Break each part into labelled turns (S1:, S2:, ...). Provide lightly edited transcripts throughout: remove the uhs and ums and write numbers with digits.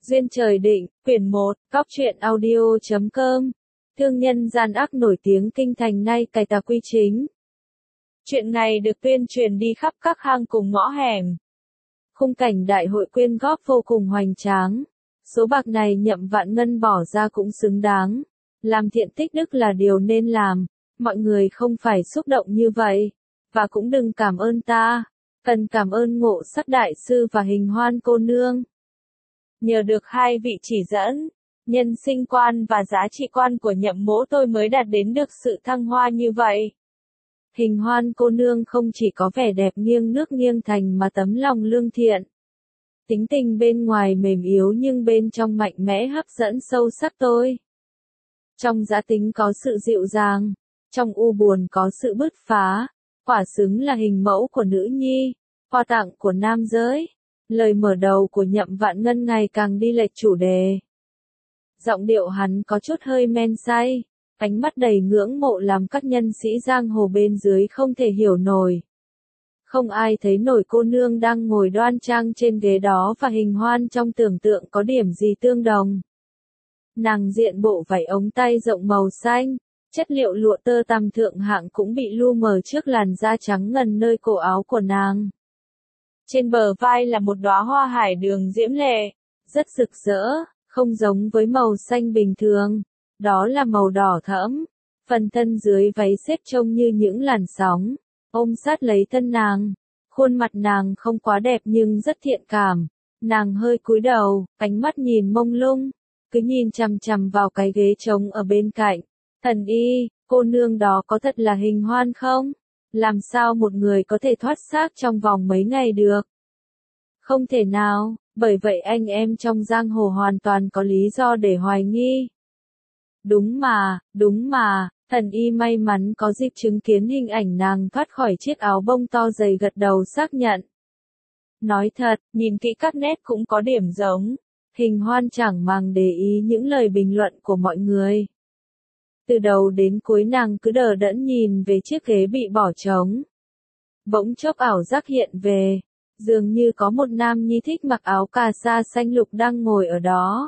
S1: Duyên trời định, quyển 1, Góc truyện audio.com. Thương nhân gian ác nổi tiếng kinh thành nay cày tà quy chính. Chuyện này được tuyên truyền đi khắp các hang cùng ngõ hẻm. Khung cảnh đại hội quyên góp vô cùng hoành tráng. Số bạc này Nhậm Vạn Ngân bỏ ra cũng xứng đáng. Làm thiện tích đức là điều nên làm. Mọi người không phải xúc động như vậy. Và cũng đừng cảm ơn ta. Cần cảm ơn Ngộ Sắc đại sư và Hình Hoan cô nương. Nhờ được hai vị chỉ dẫn, nhân sinh quan và giá trị quan của Nhậm mỗ tôi mới đạt đến được sự thăng hoa như vậy. Hình Hoan cô nương không chỉ có vẻ đẹp nghiêng nước nghiêng thành mà tấm lòng lương thiện. Tính tình bên ngoài mềm yếu nhưng bên trong mạnh mẽ hấp dẫn sâu sắc tôi. Trong dã tính có sự dịu dàng, trong u buồn có sự bứt phá, quả xứng là hình mẫu của nữ nhi, hoa tặng của nam giới. Lời mở đầu của Nhậm Vạn Ngân ngày càng đi lệch chủ đề. Giọng điệu hắn có chút hơi men say, ánh mắt đầy ngưỡng mộ làm các nhân sĩ giang hồ bên dưới không thể hiểu nổi. Không ai thấy nổi cô nương đang ngồi đoan trang trên ghế đó và Hình Hoan trong tưởng tượng có điểm gì tương đồng. Nàng diện bộ vải ống tay rộng màu xanh, chất liệu lụa tơ tằm thượng hạng cũng bị lu mờ trước làn da trắng ngần nơi cổ áo của nàng. Trên bờ vai là một đóa hoa hải đường diễm lệ, rất rực rỡ, không giống với màu xanh bình thường, đó là màu đỏ thẫm. Phần thân dưới váy xếp trông như những làn sóng, ôm sát lấy thân nàng. Khuôn mặt nàng không quá đẹp nhưng rất thiện cảm, nàng hơi cúi đầu, ánh mắt nhìn mông lung, cứ nhìn chằm chằm vào cái ghế trống ở bên cạnh. Thần y, cô nương đó có thật là Hình Hoan không? Làm sao một người có thể thoát xác trong vòng mấy ngày được? Không thể nào, bởi vậy anh em trong giang hồ hoàn toàn có lý do để hoài nghi. Đúng mà, thần y may mắn có dịp chứng kiến hình ảnh nàng thoát khỏi chiếc áo bông to dày gật đầu xác nhận. Nói thật, nhìn kỹ các nét cũng có điểm giống. Hình Hoan chẳng màng để ý những lời bình luận của mọi người. Từ đầu đến cuối nàng cứ đờ đẫn nhìn về chiếc ghế bị bỏ trống. Bỗng chốc ảo giác hiện về, dường như có một nam nhi thích mặc áo cà sa xanh lục đang ngồi ở đó.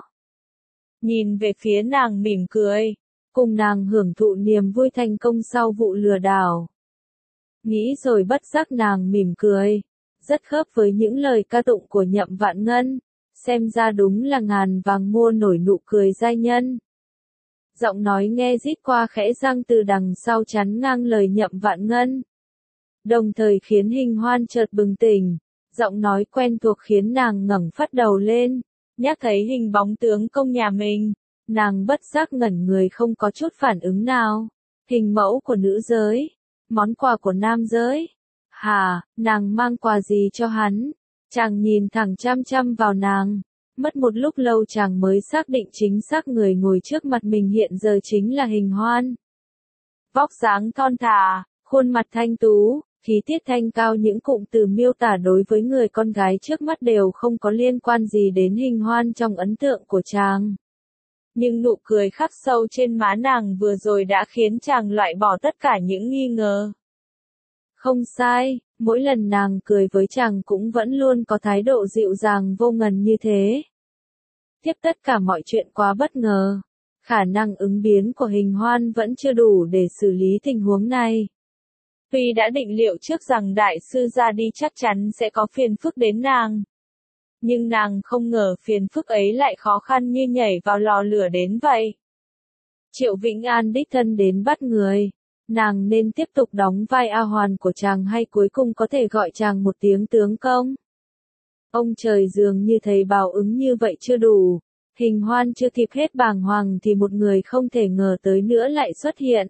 S1: Nhìn về phía nàng mỉm cười, cùng nàng hưởng thụ niềm vui thành công sau vụ lừa đảo. Nghĩ rồi bất giác nàng mỉm cười, rất khớp với những lời ca tụng của Nhậm Vạn Ngân, xem ra đúng là ngàn vàng mua nổi nụ cười giai nhân. Giọng nói nghe rít qua khẽ răng từ đằng sau chắn ngang lời Nhậm Vạn Ngân. Đồng thời khiến Hình Hoan chợt bừng tỉnh, giọng nói quen thuộc khiến nàng ngẩng phát đầu lên, nhắc thấy hình bóng tướng công nhà mình, nàng bất giác ngẩn người không có chút phản ứng nào. Hình mẫu của nữ giới, món quà của nam giới. Hà, nàng mang quà gì cho hắn? Chàng nhìn thẳng chăm chăm vào nàng. Mất một lúc lâu chàng mới xác định chính xác người ngồi trước mặt mình hiện giờ chính là Hình Hoan. Vóc dáng thon thả, khuôn mặt thanh tú, khí tiết thanh cao, những cụm từ miêu tả đối với người con gái trước mắt đều không có liên quan gì đến Hình Hoan trong ấn tượng của chàng. Nhưng nụ cười khắc sâu trên má nàng vừa rồi đã khiến chàng loại bỏ tất cả những nghi ngờ. Không sai, mỗi lần nàng cười với chàng cũng vẫn luôn có thái độ dịu dàng vô ngần như thế. Tiếp tất cả mọi chuyện quá bất ngờ, khả năng ứng biến của Hình Hoan vẫn chưa đủ để xử lý tình huống này. Tuy đã định liệu trước rằng đại sư ra đi chắc chắn sẽ có phiền phức đến nàng. Nhưng nàng không ngờ phiền phức ấy lại khó khăn như nhảy vào lò lửa đến vậy. Triệu Vĩnh An đích thân đến bắt người. Nàng nên tiếp tục đóng vai A Hoàn của chàng hay cuối cùng có thể gọi chàng một tiếng tướng công? Ông trời dường như thấy báo ứng như vậy chưa đủ. Hình Hoan chưa kịp hết bàng hoàng thì một người không thể ngờ tới nữa lại xuất hiện.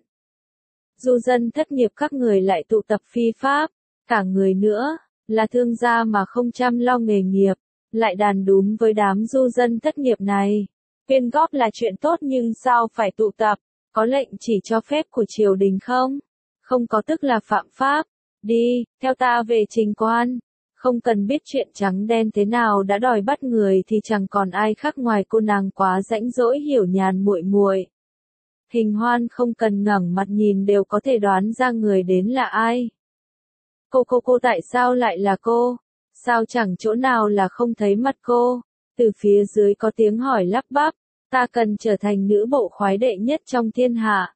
S1: Du dân thất nghiệp các người lại tụ tập phi pháp, cả người nữa, là thương gia mà không chăm lo nghề nghiệp, lại đàn đúm với đám du dân thất nghiệp này. Quyên góp là chuyện tốt nhưng sao phải tụ tập? Có lệnh chỉ cho phép của triều đình không? Không có tức là phạm pháp. Đi, theo ta về trình quan. Không cần biết chuyện trắng đen thế nào đã đòi bắt người thì chẳng còn ai khác ngoài cô nàng quá rãnh rỗi hiểu nhàn muội muội. Hình Hoan không cần ngẩng mặt nhìn đều có thể đoán ra người đến là ai. Cô tại sao lại là cô? Sao chẳng chỗ nào là không thấy mặt cô? Từ phía dưới có tiếng hỏi lắp bắp, ta cần trở thành nữ bộ khoái đệ nhất trong thiên hạ.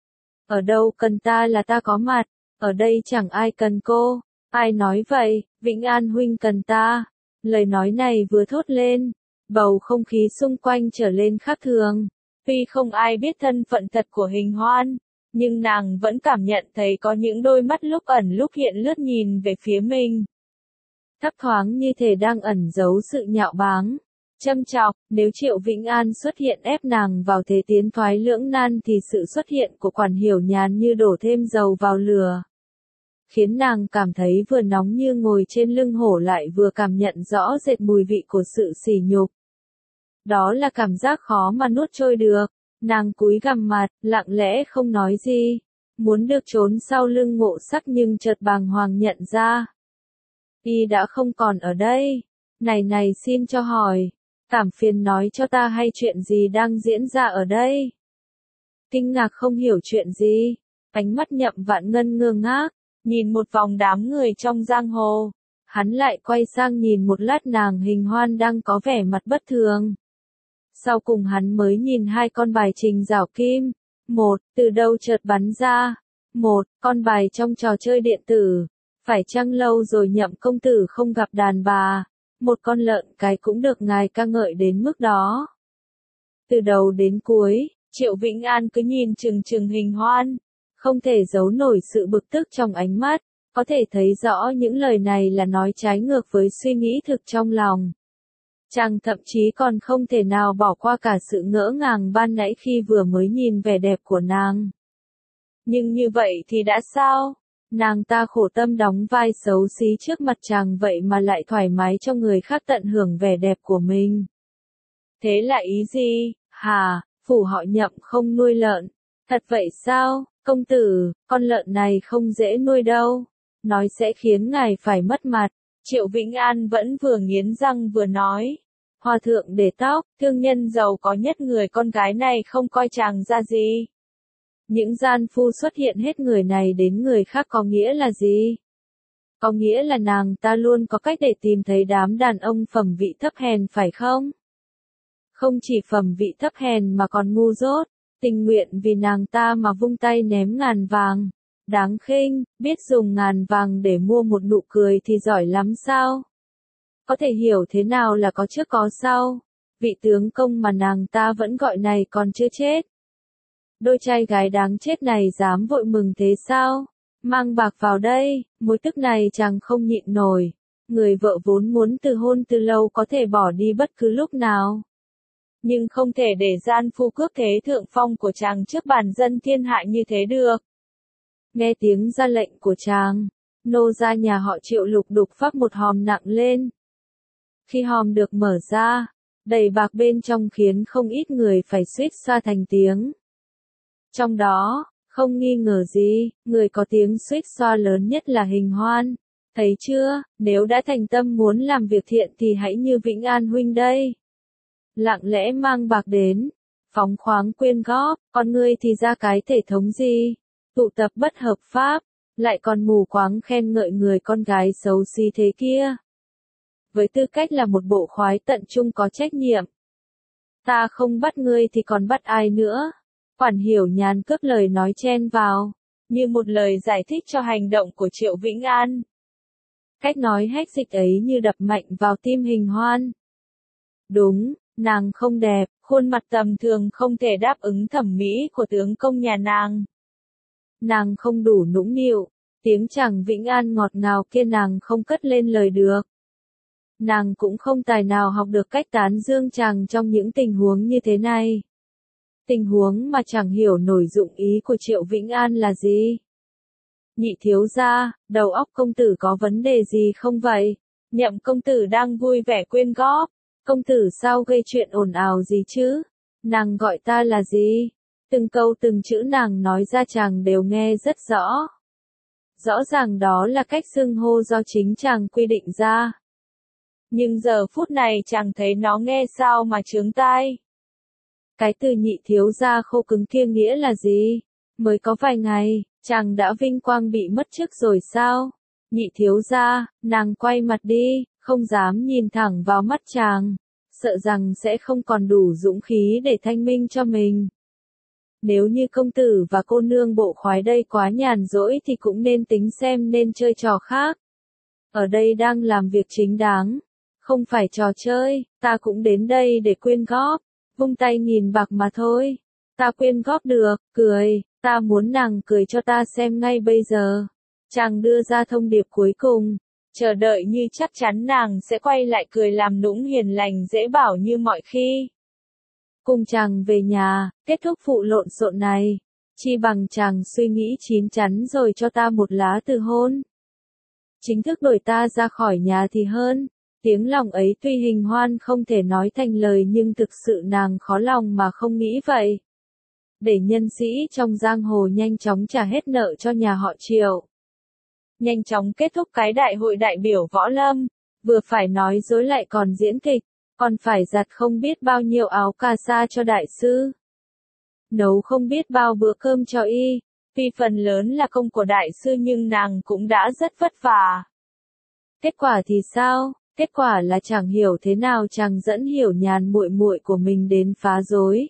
S1: Ở đâu cần ta là ta có mặt, ở đây chẳng ai cần cô. Ai nói vậy, Vĩnh An huynh cần ta. Lời nói này vừa thốt lên, bầu không khí xung quanh trở lên khác thường. Tuy không ai biết thân phận thật của Hình Hoan, nhưng nàng vẫn cảm nhận thấy có những đôi mắt lúc ẩn lúc hiện lướt nhìn về phía mình. Thấp thoáng như thể đang ẩn giấu sự nhạo báng, châm chọc. Nếu Triệu Vĩnh An xuất hiện ép nàng vào thế tiến thoái lưỡng nan thì sự xuất hiện của Quản Hiểu Nhàn như đổ thêm dầu vào lửa, khiến nàng cảm thấy vừa nóng như ngồi trên lưng hổ lại vừa cảm nhận rõ rệt mùi vị của sự sỉ nhục. Đó là cảm giác khó mà nuốt trôi được. Nàng cúi gằm mặt, lặng lẽ không nói gì, muốn được trốn sau lưng Ngộ Sắc nhưng chợt bàng hoàng nhận ra. Y đã không còn ở đây. Này xin cho hỏi, cảm phiền nói cho ta hay chuyện gì đang diễn ra ở đây? Kinh ngạc không hiểu chuyện gì, ánh mắt Nhậm Vạn Ngân ngơ ngác, nhìn một vòng đám người trong giang hồ. Hắn lại quay sang nhìn một lát nàng Hình Hoan đang có vẻ mặt bất thường. Sau cùng hắn mới nhìn hai con bài trình rảo kim. Một, từ đâu chợt bắn ra. Một, con bài trong trò chơi điện tử. Phải chăng lâu rồi Nhậm công tử không gặp đàn bà. Một con lợn cái cũng được ngài ca ngợi đến mức đó. Từ đầu đến cuối, Triệu Vĩnh An cứ nhìn chừng chừng Hình Hoan, không thể giấu nổi sự bực tức trong ánh mắt, có thể thấy rõ những lời này là nói trái ngược với suy nghĩ thực trong lòng. Chàng thậm chí còn không thể nào bỏ qua cả sự ngỡ ngàng ban nãy khi vừa mới nhìn vẻ đẹp của nàng. Nhưng như vậy thì đã sao? Nàng ta khổ tâm đóng vai xấu xí trước mặt chàng vậy mà lại thoải mái cho người khác tận hưởng vẻ đẹp của mình. Thế là ý gì? Hà, phủ họ Nhậm không nuôi lợn. Thật vậy sao, công tử, con lợn này không dễ nuôi đâu. Nói sẽ khiến ngài phải mất mặt. Triệu Vĩnh An vẫn vừa nghiến răng vừa nói. Hòa thượng để tóc, thương nhân giàu có nhất người con gái này không coi chàng ra gì. Những gian phu xuất hiện hết người này đến người khác có nghĩa là gì? Có nghĩa là nàng ta luôn có cách để tìm thấy đám đàn ông phẩm vị thấp hèn phải không? Không chỉ phẩm vị thấp hèn mà còn ngu dốt, tình nguyện vì nàng ta mà vung tay ném ngàn vàng. Đáng khinh, biết dùng ngàn vàng để mua một nụ cười thì giỏi lắm sao? Có thể hiểu thế nào là có trước có sau. Vị tướng công mà nàng ta vẫn gọi này còn chưa chết. Đôi trai gái đáng chết này dám vội mừng thế sao? Mang bạc vào đây, mối tức này chàng không nhịn nổi. Người vợ vốn muốn từ hôn từ lâu có thể bỏ đi bất cứ lúc nào. Nhưng không thể để gian phu cướp thế thượng phong của chàng trước bàn dân thiên hạ như thế được. Nghe tiếng ra lệnh của chàng, nô gia nhà họ Triệu lục đục phác một hòm nặng lên. Khi hòm được mở ra, đầy bạc bên trong khiến không ít người phải suýt xoa thành tiếng. Trong đó, không nghi ngờ gì, người có tiếng suýt xoa lớn nhất là Hình Hoan. Thấy chưa, nếu đã thành tâm muốn làm việc thiện thì hãy như Vĩnh An huynh đây. Lặng lẽ mang bạc đến, phóng khoáng quyên góp, con ngươi thì ra cái thể thống gì, tụ tập bất hợp pháp, lại còn mù quáng khen ngợi người con gái xấu xí thế kia. Với tư cách là một bộ khoái tận trung có trách nhiệm. Ta không bắt ngươi thì còn bắt ai nữa? Quản Hiểu Nhàn cướp lời nói chen vào, như một lời giải thích cho hành động của Triệu Vĩnh An. Cách nói hách dịch ấy như đập mạnh vào tim Hình Hoan. Đúng, nàng không đẹp, khuôn mặt tầm thường không thể đáp ứng thẩm mỹ của tướng công nhà nàng. Nàng không đủ nũng nịu, tiếng chàng Vĩnh An ngọt ngào kia nàng không cất lên lời được. Nàng cũng không tài nào học được cách tán dương chàng trong những tình huống như thế này. Tình huống mà chẳng hiểu nổi dụng ý của Triệu Vĩnh An là gì. Nhị thiếu gia, đầu óc công tử có vấn đề gì không vậy? Nhậm công tử đang vui vẻ quyên góp. Công tử sao gây chuyện ồn ào gì chứ? Nàng gọi ta là gì? Từng câu từng chữ nàng nói ra chàng đều nghe rất rõ. Rõ ràng đó là cách xưng hô do chính chàng quy định ra. Nhưng giờ phút này chàng thấy nó nghe sao mà chướng tai. Cái từ nhị thiếu gia khô cứng kia nghĩa là gì? Mới có vài ngày, chàng đã vinh quang bị mất chức rồi sao? Nhị thiếu gia, nàng quay mặt đi, không dám nhìn thẳng vào mắt chàng. sợ rằng sẽ không còn đủ dũng khí để thanh minh cho mình. Nếu như công tử và cô nương bộ khoái đây quá nhàn rỗi thì cũng nên tính xem nên chơi trò khác. Ở đây đang làm việc chính đáng, không phải trò chơi, ta cũng đến đây để quyên góp, vung tay nghìn bạc mà thôi. Ta quyên góp được, cười, ta muốn nàng cười cho ta xem ngay bây giờ. Chàng đưa ra thông điệp cuối cùng, chờ đợi như chắc chắn nàng sẽ quay lại cười làm nũng hiền lành dễ bảo như mọi khi. Cùng chàng về nhà, kết thúc vụ lộn xộn này, chi bằng chàng suy nghĩ chín chắn rồi cho ta một lá từ hôn. Chính thức đuổi ta ra khỏi nhà thì hơn. Tiếng lòng ấy tuy Hình Hoan không thể nói thành lời nhưng thực sự nàng khó lòng mà không nghĩ vậy. Để nhân sĩ trong giang hồ nhanh chóng trả hết nợ cho nhà họ Triệu. Nhanh chóng kết thúc cái đại hội đại biểu võ lâm, vừa phải nói dối lại còn diễn kịch, còn phải giặt không biết bao nhiêu áo cà sa cho đại sư. Nấu không biết bao bữa cơm cho y, tuy phần lớn là công của đại sư nhưng nàng cũng đã rất vất vả. Kết quả thì sao? Kết quả là chẳng hiểu thế nào chàng dẫn Hiểu Nhàn muội muội của mình đến phá rối.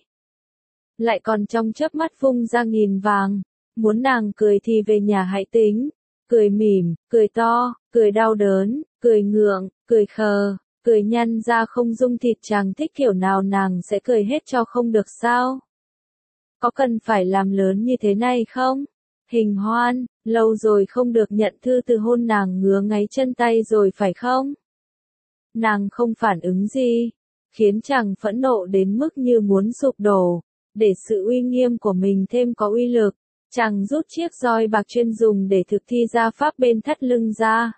S1: Lại còn trong chớp mắt vung ra nghìn vàng, muốn nàng cười thì về nhà hãy tính, cười mỉm, cười to, cười đau đớn, cười ngượng, cười khờ, cười nhăn ra không dung thịt chàng thích kiểu nào nàng sẽ cười hết cho không được sao? Có cần phải làm lớn như thế này không? Hình Hoan, lâu rồi không được nhận thư từ hôn nàng ngứa ngáy chân tay rồi phải không? Nàng không phản ứng gì, khiến chàng phẫn nộ đến mức như muốn sụp đổ. Để sự uy nghiêm của mình thêm có uy lực, chàng rút chiếc roi bạc chuyên dùng để thực thi gia pháp bên thắt lưng ra.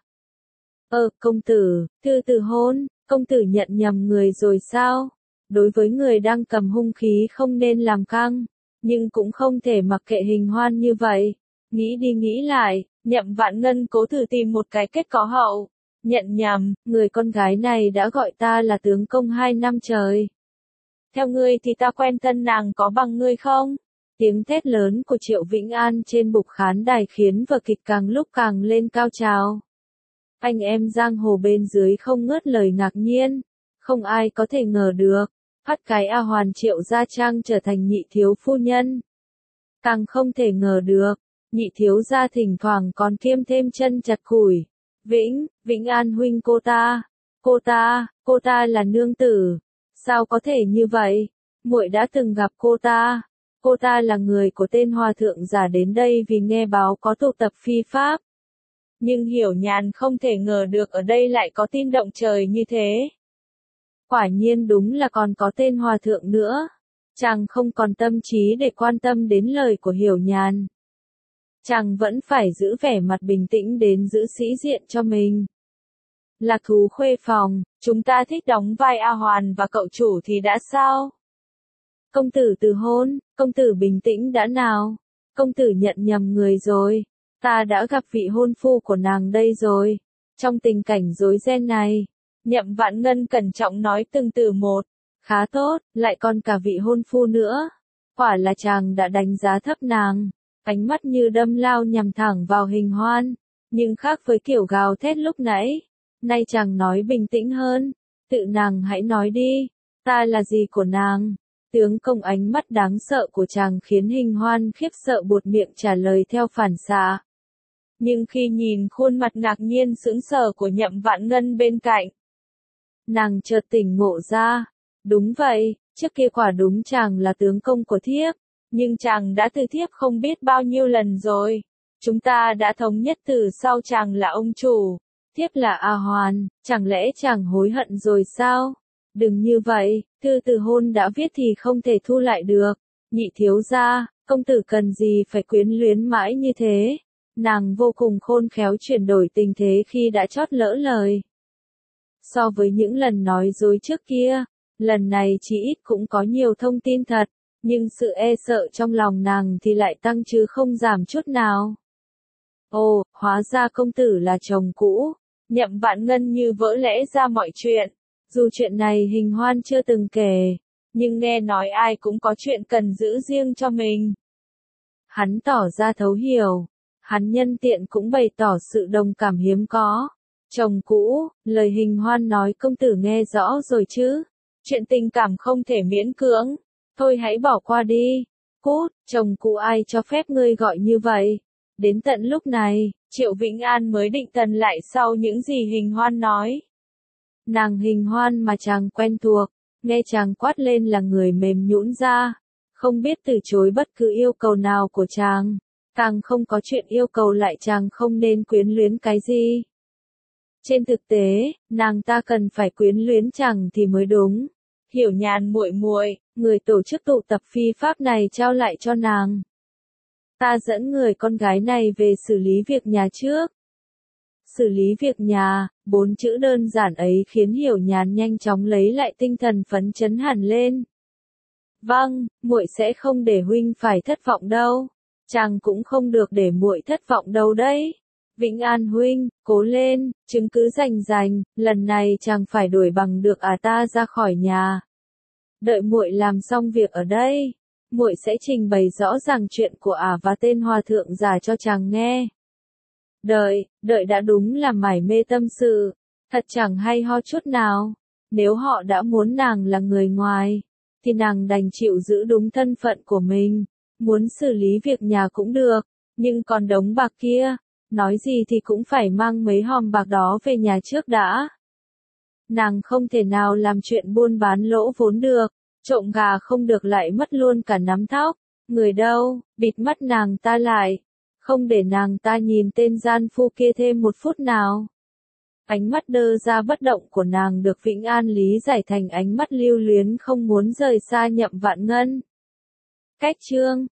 S1: Công tử, thư từ hôn, công tử nhận nhầm người rồi sao? Đối với người đang cầm hung khí không nên làm căng, nhưng cũng không thể mặc kệ Hình Hoan như vậy. Nghĩ đi nghĩ lại, Nhậm Vạn Ngân cố thử tìm một cái kết có hậu. Nhận nhầm, người con gái này đã gọi ta là tướng công 2 năm trời. Theo ngươi thì ta quen thân nàng có bằng ngươi không? Tiếng thét lớn của Triệu Vĩnh An trên bục khán đài khiến vở kịch càng lúc càng lên cao trào. Anh em giang hồ bên dưới không ngớt lời ngạc nhiên. Không ai có thể ngờ được, phát cái A Hoàn Triệu Gia Trang trở thành nhị thiếu phu nhân. Càng không thể ngờ được, nhị thiếu gia thỉnh thoảng còn kiêm thêm chân chặt củi. Vĩnh An huynh cô ta là nương tử. Sao có thể như vậy? Muội đã từng gặp cô ta là người của tên hòa thượng giả đến đây vì nghe báo có tụ tập phi pháp. Nhưng Hiểu Nhàn không thể ngờ được ở đây lại có tin động trời như thế. Quả nhiên đúng là còn có tên hòa thượng nữa. Chàng không còn tâm trí để quan tâm đến lời của Hiểu Nhàn. Chàng vẫn phải giữ vẻ mặt bình tĩnh đến giữ sĩ diện cho mình. Lạc Thú khuê phòng, chúng ta thích đóng vai A Hoàn và cậu chủ thì đã sao? Công tử từ hôn, công tử bình tĩnh đã nào? Công tử nhận nhầm người rồi. Ta đã gặp vị hôn phu của nàng đây rồi. Trong tình cảnh rối ren này, Nhậm Vạn Ngân cẩn trọng nói từng từ một. Khá tốt, lại còn cả vị hôn phu nữa. Quả là chàng đã đánh giá thấp nàng. Ánh mắt như đâm lao nhằm thẳng vào Hình Hoan. Nhưng khác với kiểu gào thét lúc nãy. Nay chàng nói bình tĩnh hơn. Tự nàng hãy nói đi. Ta là gì của nàng? Tướng công ánh mắt đáng sợ của chàng khiến Hình Hoan khiếp sợ buột miệng trả lời theo phản xạ. Nhưng khi nhìn khuôn mặt ngạc nhiên sững sờ của Nhậm Vạn Ngân bên cạnh, nàng chợt tỉnh ngộ ra. Đúng vậy, trước kia quả đúng chàng là tướng công của thiếp. Nhưng chàng đã từ thiếp không biết bao nhiêu lần rồi. Chúng ta đã thống nhất từ sau chàng là ông chủ. Thiếp là A Hoàn, chẳng lẽ chàng hối hận rồi sao? Đừng như vậy, thư từ hôn đã viết thì không thể thu lại được. Nhị thiếu gia, công tử cần gì phải quyến luyến mãi như thế? Nàng vô cùng khôn khéo chuyển đổi tình thế khi đã chót lỡ lời. So với những lần nói dối trước kia, lần này chỉ ít cũng có nhiều thông tin thật, nhưng sự e sợ trong lòng nàng thì lại tăng chứ không giảm chút nào. Ồ, hóa ra công tử là chồng cũ. Nhậm Vạn Ngân như vỡ lẽ ra mọi chuyện. Dù chuyện này Hình Hoan chưa từng kể, nhưng nghe nói ai cũng có chuyện cần giữ riêng cho mình. Hắn tỏ ra thấu hiểu. Hắn nhân tiện cũng bày tỏ sự đồng cảm hiếm có. Chồng cũ, lời Hình Hoan nói công tử nghe rõ rồi chứ. Chuyện tình cảm không thể miễn cưỡng. Thôi hãy bỏ qua đi. Cút, chồng cũ ai cho phép ngươi gọi như vậy. Đến tận lúc này, Triệu Vĩnh An mới định thần lại sau những gì Hình Hoan nói. Nàng Hình Hoan mà chàng quen thuộc, nghe chàng quát lên là người mềm nhũn ra, không biết từ chối bất cứ yêu cầu nào của chàng, càng không có chuyện yêu cầu lại chàng không nên quyến luyến cái gì. Trên thực tế, nàng ta cần phải quyến luyến chàng thì mới đúng. Hiểu Nhàn muội muội, người tổ chức tụ tập phi pháp này trao lại cho nàng. Ta dẫn người con gái này về xử lý việc nhà trước. Xử lý việc nhà, 4 chữ đơn giản ấy khiến Hiểu Nhàn nhanh chóng lấy lại tinh thần phấn chấn hẳn lên. Vâng, muội sẽ không để huynh phải thất vọng đâu. Chàng cũng không được để muội thất vọng đâu đấy. Vĩnh An huynh, cố lên, chứng cứ rành, lần này chàng phải đuổi bằng được ta ra khỏi nhà. Đợi muội làm xong việc ở đây, muội sẽ trình bày rõ ràng chuyện của và tên hòa thượng già cho chàng nghe. Đợi đã đúng là mải mê tâm sự, thật chẳng hay ho chút nào. Nếu họ đã muốn nàng là người ngoài, thì nàng đành chịu giữ đúng thân phận của mình, muốn xử lý việc nhà cũng được, nhưng còn đống bạc kia, nói gì thì cũng phải mang mấy hòm bạc đó về nhà trước đã. Nàng không thể nào làm chuyện buôn bán lỗ vốn được, trộm gà không được lại mất luôn cả nắm thóc. Người đâu, bịt mắt nàng ta lại, không để nàng ta nhìn tên gian phu kia thêm một phút nào. Ánh mắt đơ ra bất động của nàng được Vĩnh An lý giải thành ánh mắt lưu luyến không muốn rời xa Nhậm Vạn Ngân. Cách chương